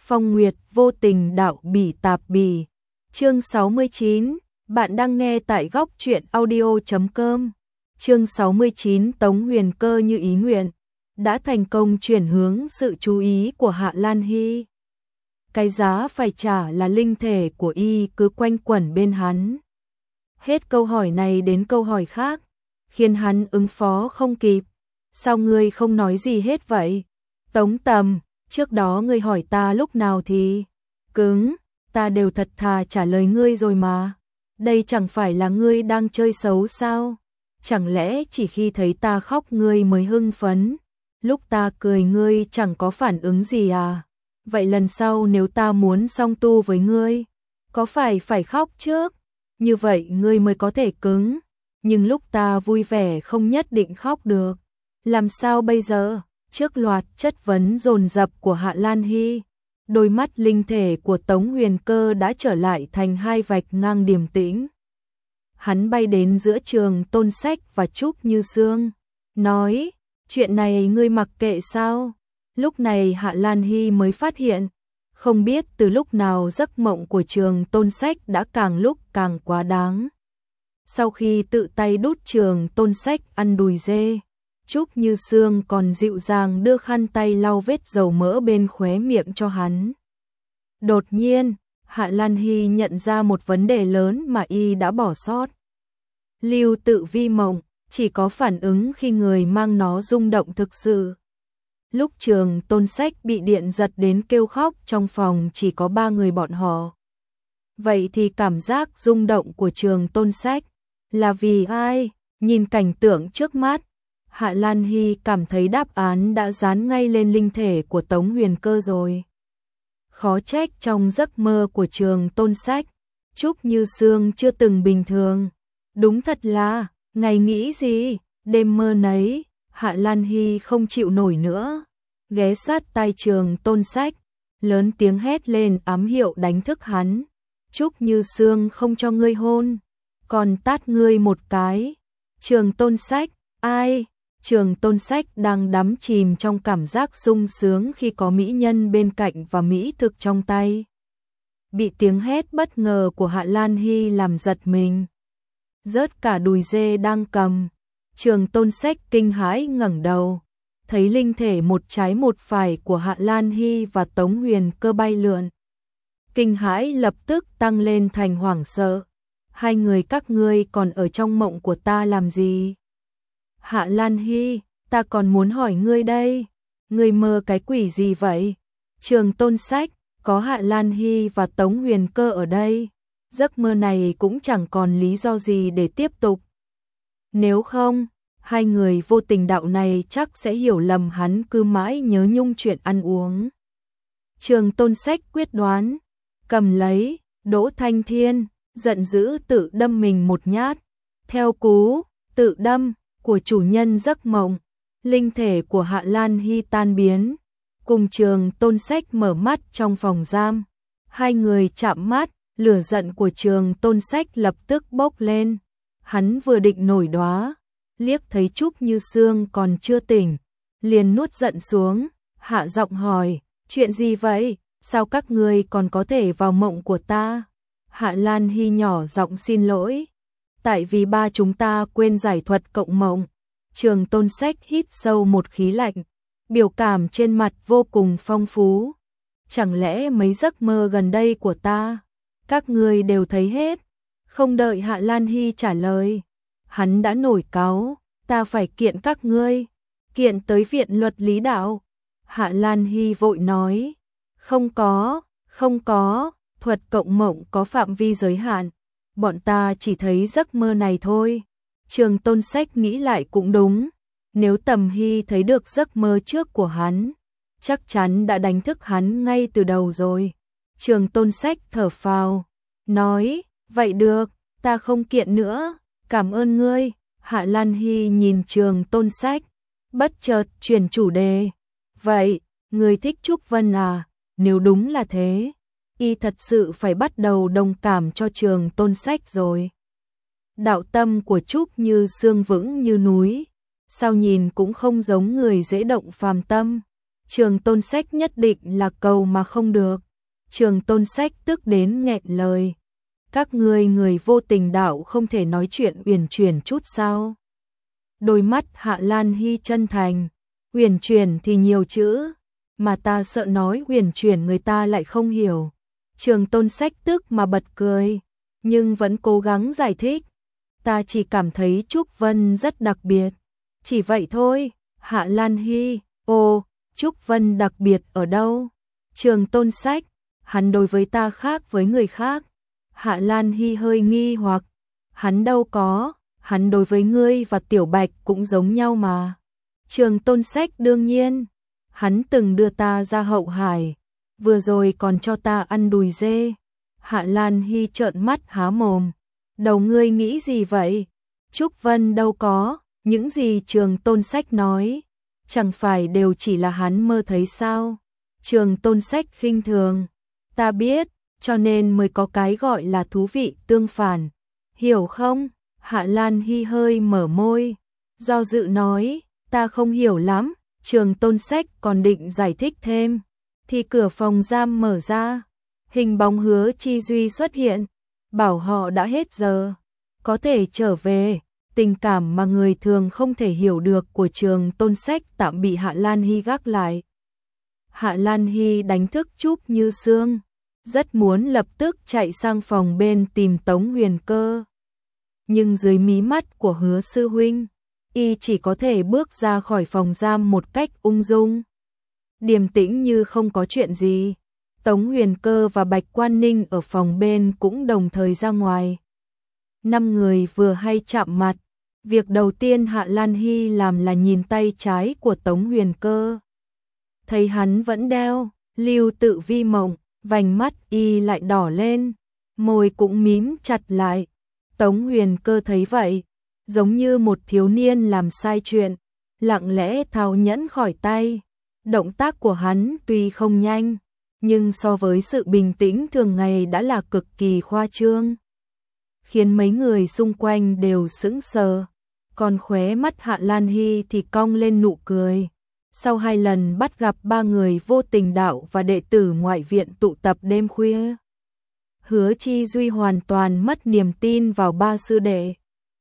Phong Nguyệt vô tình đạo bỉ tạp bỉ. Chương 69, bạn đang nghe tại góc truyện audio.com. Chương 69, Tống Huyền Cơ như ý nguyện, đã thành công chuyển hướng sự chú ý của Hạ Lan Hy. Cái giá phải trả là linh thể của y cứ quanh quẩn bên hắn. Hết câu hỏi này đến câu hỏi khác, khiến hắn ứng phó không kịp. Sao ngươi không nói gì hết vậy? Tống Tầm, trước đó ngươi hỏi ta lúc nào thì cứng, ta đều thật thà trả lời ngươi rồi mà. Đây chẳng phải là ngươi đang chơi xấu sao? Chẳng lẽ chỉ khi thấy ta khóc ngươi mới hưng phấn? Lúc ta cười ngươi chẳng có phản ứng gì à? Vậy lần sau nếu ta muốn song tu với ngươi, có phải khóc trước? Như vậy ngươi mới có thể cứng. Nhưng lúc ta vui vẻ không nhất định khóc được. Làm sao bây giờ? Trước loạt chất vấn dồn dập của Hạ Lan Hy, đôi mắt linh thể của Tống Huyền Cơ đã trở lại thành hai vạch ngang điềm tĩnh. Hắn bay đến giữa Trường Tôn Sách và Trúc Như Sương, nói, chuyện này ngươi mặc kệ sao? Lúc này Hạ Lan Hy mới phát hiện, không biết từ lúc nào giấc mộng của Trường Tôn Sách đã càng lúc càng quá đáng. Sau khi tự tay đút Trường Tôn Sách ăn đùi dê, Trúc Như Sương còn dịu dàng đưa khăn tay lau vết dầu mỡ bên khóe miệng cho hắn. Đột nhiên, Hạ Lan Hy nhận ra một vấn đề lớn mà y đã bỏ sót. Lưu tự vi mộng chỉ có phản ứng khi người mang nó rung động thực sự. Lúc Trường Tôn Sách bị điện giật đến kêu khóc trong phòng chỉ có 3 người bọn họ. Vậy thì cảm giác rung động của Trường Tôn Sách là vì ai? Nhìn cảnh tượng trước mắt, Hạ Lan Hy cảm thấy đáp án đã dán ngay lên linh thể của Tống Huyền Cơ rồi. Khó trách trong giấc mơ của Trường Tôn Sách, Trúc Như Sương chưa từng bình thường. Đúng thật là, ngày nghĩ gì, đêm mơ nấy. Hạ Lan Hy không chịu nổi nữa, ghé sát tai Trường Tôn Sách, lớn tiếng hét lên ám hiệu đánh thức hắn. Trúc Như Sương không cho ngươi hôn, còn tát ngươi một cái. Trường Tôn Sách, ai? Trường Tôn Sách đang đắm chìm trong cảm giác sung sướng khi có mỹ nhân bên cạnh và mỹ thực trong tay. Bị tiếng hét bất ngờ của Hạ Lan Hy làm giật mình, rớt cả đùi dê đang cầm. Trường Tôn Sách kinh hãi ngẩng đầu, thấy linh thể một trái một phải của Hạ Lan Hy và Tống Huyền Cơ bay lượn. Kinh hãi lập tức tăng lên thành hoảng sợ. Hai người các ngươi còn ở trong mộng của ta làm gì? Hạ Lan Hy, ta còn muốn hỏi ngươi đây, ngươi mơ cái quỷ gì vậy? Trường Tôn Sách, có Hạ Lan Hy và Tống Huyền Cơ ở đây, giấc mơ này cũng chẳng còn lý do gì để tiếp tục. Nếu không, hai người vô tình đạo này chắc sẽ hiểu lầm hắn cứ mãi nhớ nhung chuyện ăn uống. Trường Tôn Sách quyết đoán, cầm lấy Đỗ Thanh Thiên, giận dữ tự đâm mình một nhát. Theo cú tự đâm của chủ nhân giấc mộng, linh thể của Hạ Lan Hy tan biến, cùng Trường Tôn Sách mở mắt trong phòng giam. Hai người chạm mắt, lửa giận của Trường Tôn Sách lập tức bốc lên. Hắn vừa định nổi đoá, liếc thấy Trúc Như Sương còn chưa tỉnh, liền nuốt giận xuống, hạ giọng hỏi, chuyện gì vậy? Sao các ngươi còn có thể vào mộng của ta? Hạ Lan Hy nhỏ giọng xin lỗi, tại vì ba chúng ta quên giải thuật cộng mộng. Trường Tôn Sách hít sâu một khí lạnh, biểu cảm trên mặt vô cùng phong phú. Chẳng lẽ mấy giấc mơ gần đây của ta, các ngươi đều thấy hết? Không đợi Hạ Lan Hy trả lời, hắn đã nổi cáu, ta phải kiện các ngươi, kiện tới Viện Luật Lý Đạo. Hạ Lan Hy vội nói, không có, thuật cộng mộng có phạm vi giới hạn, bọn ta chỉ thấy giấc mơ này thôi. Trường Tôn Sách nghĩ lại cũng đúng, nếu Tầm Hy thấy được giấc mơ trước của hắn, chắc chắn đã đánh thức hắn ngay từ đầu rồi. Trường Tôn Sách thở phào, nói, vậy được, ta không kiện nữa, cảm ơn ngươi. Hạ Lan Hy nhìn Trường Tôn Sách, bất chợt chuyển chủ đề, vậy, ngươi thích Trúc Vân à? Nếu đúng là thế, y thật sự phải bắt đầu đồng cảm cho Trường Tôn Sách rồi. Đạo tâm của Trúc Như Sương vững như núi, sao nhìn cũng không giống người dễ động phàm tâm. Trường Tôn Sách nhất định là cầu mà không được. Trường Tôn Sách tức đến nghẹn lời. Các ngươi người vô tình đạo không thể nói chuyện uyển chuyển chút sao? Đôi mắt Hạ Lan Hy chân thành. Uyển chuyển thì nhiều chữ, mà ta sợ nói uyển chuyển người ta lại không hiểu. Trường Tôn Sách tức mà bật cười, nhưng vẫn cố gắng giải thích. Ta chỉ cảm thấy Trúc Vân rất đặc biệt. Chỉ vậy thôi. Hạ Lan Hy, ồ, Trúc Vân đặc biệt ở đâu? Trường Tôn Sách, hắn đối với ta khác với người khác. Hạ Lan Hy hơi nghi hoặc, hắn đâu có, hắn đối với ngươi và Tiểu Bạch cũng giống nhau mà. Trường Tôn Sách đương nhiên, hắn từng đưa ta ra Hậu Hải, vừa rồi còn cho ta ăn đùi dê. Hạ Lan Hy trợn mắt há mồm, đầu ngươi nghĩ gì vậy? Trúc Vân đâu có, những gì Trường Tôn Sách nói, chẳng phải đều chỉ là hắn mơ thấy sao? Trường Tôn Sách khinh thường, ta biết, cho nên mới có cái gọi là thú vị tương phản, hiểu không? Hạ Lan Hy hơi mở môi, do dự nói, ta không hiểu lắm. Trường Tôn Sách còn định giải thích thêm, thì cửa phòng giam mở ra, hình bóng Hứa Chi Duy xuất hiện, bảo họ đã hết giờ, có thể trở về. Tình cảm mà người thường không thể hiểu được của Trường Tôn Sách tạm bị Hạ Lan Hy gác lại. Hạ Lan Hy đánh thức Trúc Như Sương, rất muốn lập tức chạy sang phòng bên tìm Tống Huyền Cơ. Nhưng dưới mí mắt của Hứa sư huynh, y chỉ có thể bước ra khỏi phòng giam một cách ung dung, điềm tĩnh như không có chuyện gì. Tống Huyền Cơ và Bạch Quan Ninh ở phòng bên cũng đồng thời ra ngoài. 5 người vừa hay chạm mặt, việc đầu tiên Hạ Lan Hy làm là nhìn tay trái của Tống Huyền Cơ. Thấy hắn vẫn đeo Lưu Tự Vi Mộng, vành mắt y lại đỏ lên, môi cũng mím chặt lại. Tống Huyền Cơ thấy vậy, giống như một thiếu niên làm sai chuyện, lặng lẽ tháo nhẫn khỏi tay. Động tác của hắn tuy không nhanh, nhưng so với sự bình tĩnh thường ngày đã là cực kỳ khoa trương, khiến mấy người xung quanh đều sững sờ. Còn khóe mắt Hạ Lan Hy thì cong lên nụ cười. Sau 2 lần bắt gặp 3 người vô tình đạo và đệ tử ngoại viện tụ tập đêm khuya, Hứa Chi Duy hoàn toàn mất niềm tin vào 3 sư đệ.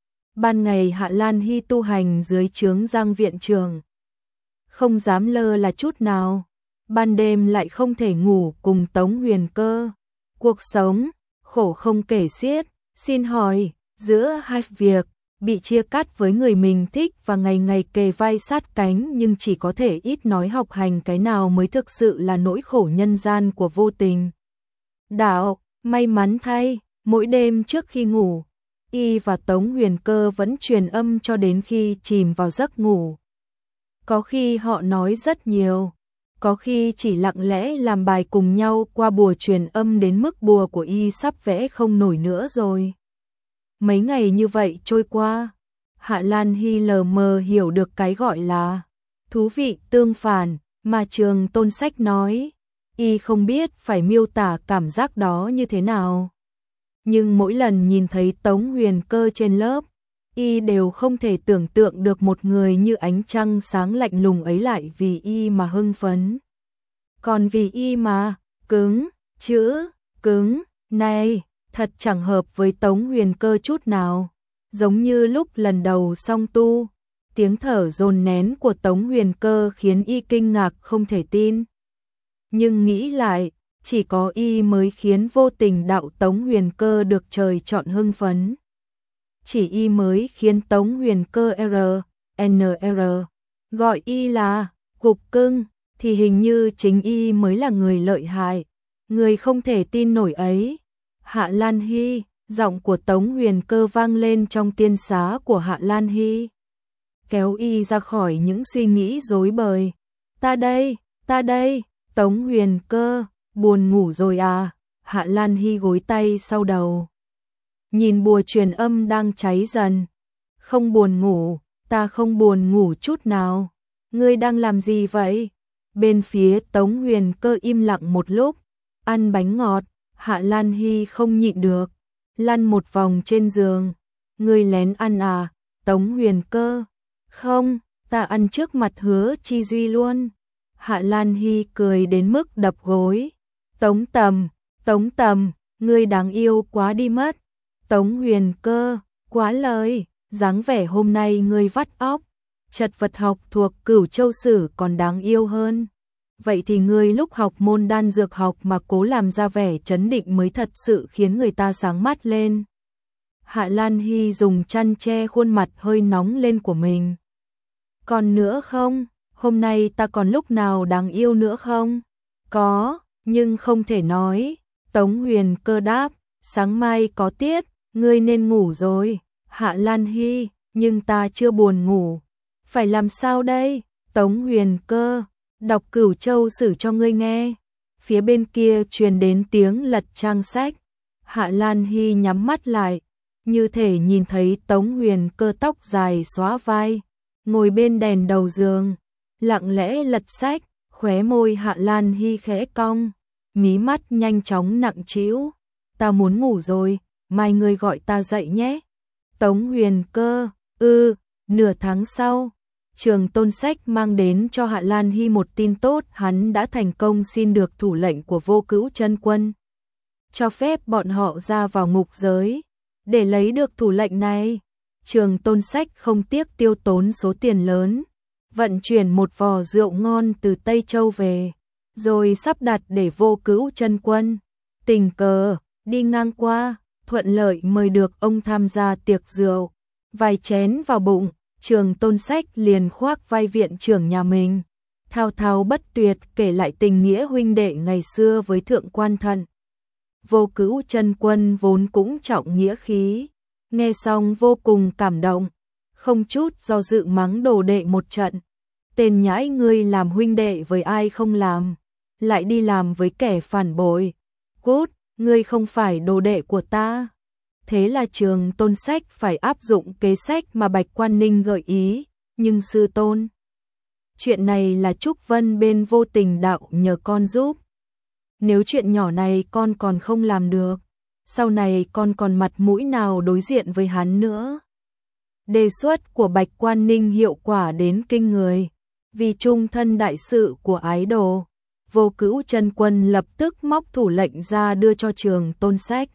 Ban ngày Hạ Lan Hy tu hành dưới trướng Giang viện trưởng, không dám lơ là chút nào. Ban đêm lại không thể ngủ cùng Tống Huyền Cơ. Cuộc sống khổ không kể xiết. Xin hỏi, giữa hai việc, bị chia cắt với người mình thích và ngày ngày kề vai sát cánh nhưng chỉ có thể ít nói học hành, cái nào mới thực sự là nỗi khổ nhân gian của vô tình đạo? May mắn thay, mỗi đêm trước khi ngủ, y và Tống Huyền Cơ vẫn truyền âm cho đến khi chìm vào giấc ngủ. Có khi họ nói rất nhiều, có khi chỉ lặng lẽ làm bài cùng nhau qua bùa truyền âm đến mức bùa của y sắp vẽ không nổi nữa rồi. Mấy ngày như vậy trôi qua, Hạ Lan Hy lờ mờ hiểu được cái gọi là thú vị tương phản mà Trường Tôn Sách nói. Y không biết phải miêu tả cảm giác đó như thế nào. Nhưng mỗi lần nhìn thấy Tống Huyền Cơ trên lớp, y đều không thể tưởng tượng được một người như ánh trăng sáng lạnh lùng ấy lại vì y mà hưng phấn. Còn vì y mà, cứng, chữ, cứng, này, thật chẳng hợp với Tống Huyền Cơ chút nào. Giống như lúc lần đầu song tu, tiếng thở dồn nén của Tống Huyền Cơ khiến y kinh ngạc không thể tin. Nhưng nghĩ lại, chỉ có y mới khiến vô tình đạo Tống Huyền Cơ được trời chọn hưng phấn. Chỉ y mới khiến Tống Huyền Cơ NR gọi y là cục cưng, thì hình như chính y mới là người lợi hại, người không thể tin nổi ấy. Hạ Lan Hy, giọng của Tống Huyền Cơ vang lên trong tiên xá của Hạ Lan Hy, kéo y ra khỏi những suy nghĩ rối bời. Ta đây, Tống Huyền Cơ, buồn ngủ rồi à? Hạ Lan Hy gối tay sau đầu, nhìn bùa truyền âm đang cháy dần. Không buồn ngủ, ta không buồn ngủ chút nào. Ngươi đang làm gì vậy? Bên phía Tống Huyền Cơ im lặng một lúc, ăn bánh ngọt. Hạ Lan Hy không nhịn được, lăn một vòng trên giường. Ngươi lén ăn à? Tống Huyền Cơ, không, ta ăn trước mặt Hứa Chi Duy luôn. Hạ Lan Hy cười đến mức đập gối. Tống Tầm, ngươi đáng yêu quá đi mất. Tống Huyền Cơ, quá lời, dáng vẻ hôm nay ngươi vắt óc. Chật vật học thuộc Cửu Châu Sử còn đáng yêu hơn. Vậy thì ngươi lúc học môn đan dược học mà cố làm ra vẻ trấn định mới thật sự khiến người ta sáng mắt lên. Hạ Lan Hy dùng chăn che khuôn mặt hơi nóng lên của mình. Còn nữa không? Hôm nay ta còn lúc nào đáng yêu nữa không? Có, nhưng không thể nói. Tống Huyền Cơ đáp, sáng mai có tiết, ngươi nên ngủ rồi. Hạ Lan Hy, nhưng ta chưa buồn ngủ. Phải làm sao đây? Tống Huyền Cơ, đọc Cửu Châu Sử cho ngươi nghe. Phía bên kia truyền đến tiếng lật trang sách. Hạ Lan Hy nhắm mắt lại, như thể nhìn thấy Tống Huyền Cơ tóc dài xóa vai, ngồi bên đèn đầu giường, lặng lẽ lật sách, khóe môi Hạ Lan Hy khẽ cong, mí mắt nhanh chóng nặng trĩu. Ta muốn ngủ rồi, mai ngươi gọi ta dậy nhé. Tống Huyền Cơ, nửa tháng sau, Trường Tôn Sách mang đến cho Hạ Lan Hy một tin tốt, hắn đã thành công xin được thủ lệnh của Vô Cữu Chân Quân, cho phép bọn họ ra vào ngục giới. Để lấy được thủ lệnh này, Trường Tôn Sách không tiếc tiêu tốn số tiền lớn, vận chuyển một vò rượu ngon từ Tây Châu về, rồi sắp đặt để Vô Cữu Chân Quân tình cờ đi ngang qua, thuận lợi mời được ông tham gia tiệc rượu. Vài chén vào bụng, Trường Tôn Sách liền khoác vai viện trưởng nhà mình, thao thao bất tuyệt kể lại tình nghĩa huynh đệ ngày xưa với Thượng Quan Thận. Vô Cữu Chân Quân vốn cũng trọng nghĩa khí, nghe xong vô cùng cảm động, không chút do dự mắng đồ đệ một trận. Tên nhãi, ngươi làm huynh đệ với ai không làm, lại đi làm với kẻ phản bội. Cút, ngươi không phải đồ đệ của ta. Thế là Trường Tôn Sách phải áp dụng kế sách mà Bạch Quan Ninh gợi ý, nhưng sư tôn, chuyện này là Trúc Vân bên Vô Tình Đạo nhờ con giúp. Nếu chuyện nhỏ này con còn không làm được, sau này con còn mặt mũi nào đối diện với hắn nữa. Đề xuất của Bạch Quan Ninh hiệu quả đến kinh người, vì trung thân đại sự của ái đồ, Vô Cữu Chân Quân lập tức móc thủ lệnh ra đưa cho Trường Tôn Sách.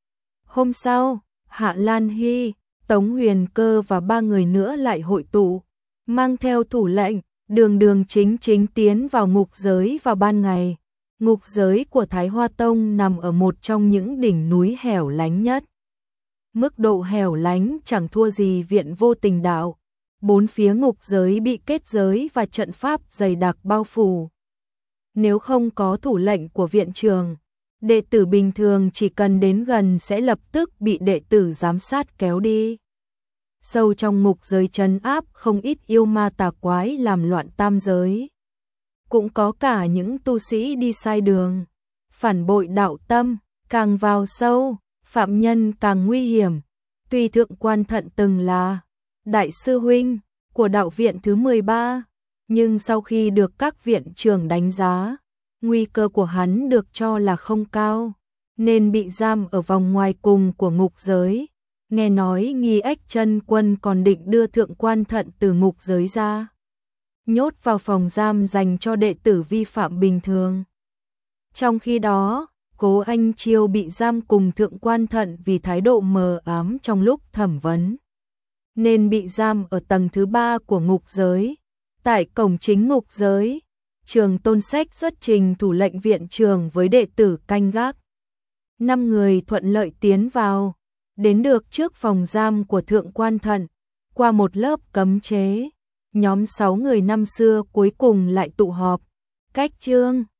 Hôm sau, Hạ Lan Hy, Tống Huyền Cơ và 3 người nữa lại hội tụ, mang theo thủ lệnh, đường chính tiến vào ngục giới vào ban ngày. Ngục giới của Thái Hoa Tông nằm ở một trong những đỉnh núi hẻo lánh nhất. Mức độ hẻo lánh chẳng thua gì viện Vô Tình Đạo. 4 phía ngục giới bị kết giới và trận pháp dày đặc bao phủ. Nếu không có thủ lệnh của viện trường, đệ tử bình thường chỉ cần đến gần sẽ lập tức bị đệ tử giám sát kéo đi. Sâu trong ngục giới trấn áp không ít yêu ma tà quái làm loạn tam giới. Cũng có cả những tu sĩ đi sai đường, phản bội đạo tâm, càng vào sâu, phạm nhân càng nguy hiểm. Tuy Thượng Quan Thận từng là đại sư huynh của đạo viện thứ 13, nhưng sau khi được các viện trưởng đánh giá, nguy cơ của hắn được cho là không cao, nên bị giam ở vòng ngoài cùng của ngục giới. Nghe nói Nghi Ếch Chân Quân còn định đưa Thượng Quan Thận từ ngục giới ra, nhốt vào phòng giam dành cho đệ tử vi phạm bình thường. Trong khi đó, Cố Anh Chiêu bị giam cùng Thượng Quan Thận vì thái độ mờ ám trong lúc thẩm vấn, nên bị giam ở tầng thứ 3 của ngục giới. Tại cổng chính ngục giới, Trường Tôn Sách xuất trình thủ lệnh viện trường với đệ tử canh gác. 5 người thuận lợi tiến vào, đến được trước phòng giam của Thượng Quan Thận, qua một lớp cấm chế. Nhóm 6 người năm xưa cuối cùng lại tụ họp. Cách chương